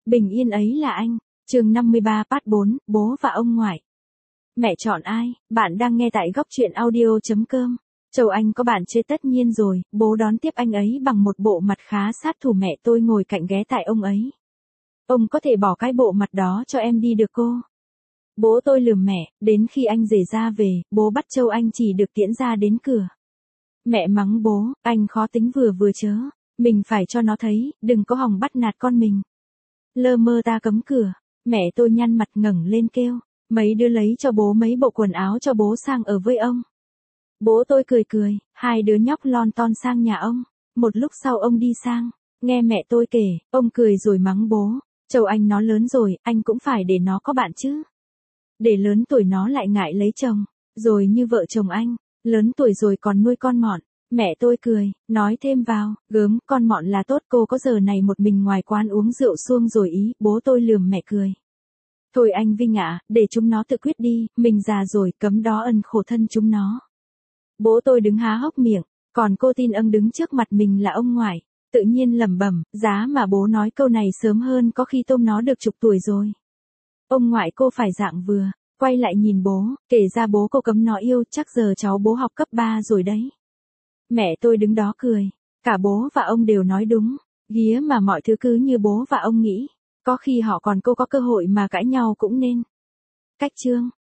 Bình yên ấy là anh. Chương 53 Part 4, bố và ông ngoại. Mẹ chọn ai? Bạn đang nghe tại gocchuyenaudio.com. Châu Anh có bạn chê tất nhiên rồi, bố đón tiếp anh ấy bằng một bộ mặt khá sát thủ. Mẹ tôi ngồi cạnh ghé tại ông ấy. Ông có thể bỏ cái bộ mặt đó cho em đi được cô? Bố tôi lườm mẹ, đến khi anh rể ra về, bố bắt Châu Anh chỉ được tiễn ra đến cửa. Mẹ mắng bố, anh khó tính vừa chớ. Mình phải cho nó thấy, đừng có hòng bắt nạt con mình. Lơ mơ ta cấm cửa. Mẹ tôi nhăn mặt ngẩng lên kêu, mấy đứa lấy cho bố mấy bộ quần áo cho bố sang ở với ông. Bố tôi cười, hai đứa nhóc lon ton sang nhà ông. Một lúc sau ông đi sang, nghe mẹ tôi kể, ông cười rồi mắng bố, Châu Anh nó lớn rồi, anh cũng phải để nó có bạn chứ. Để lớn tuổi nó lại ngại lấy chồng, rồi như vợ chồng anh, lớn tuổi rồi còn nuôi con mọn. Mẹ tôi cười, nói thêm vào, gớm, con mọn là tốt, cô có giờ này một mình ngoài quán uống rượu suông rồi ý. Bố tôi lườm mẹ cười. Thôi anh Vinh ạ, để chúng nó tự quyết đi, mình già rồi, cấm đó ân khổ thân chúng nó. Bố tôi đứng há hốc miệng, còn cô tin âng đứng trước mặt mình là ông ngoại, tự nhiên lẩm bẩm, giá mà bố nói câu này sớm hơn có khi tôm nó được chục tuổi rồi. Ông ngoại cô phải dạng vừa, quay lại nhìn bố, kể ra bố cô cấm nó yêu, chắc giờ cháu bố học cấp 3 rồi đấy. Mẹ tôi đứng đó cười, cả bố và ông đều nói đúng, ghía mà mọi thứ cứ như bố và ông nghĩ, có khi họ còn có cơ hội mà cãi nhau cũng nên. Cách chương,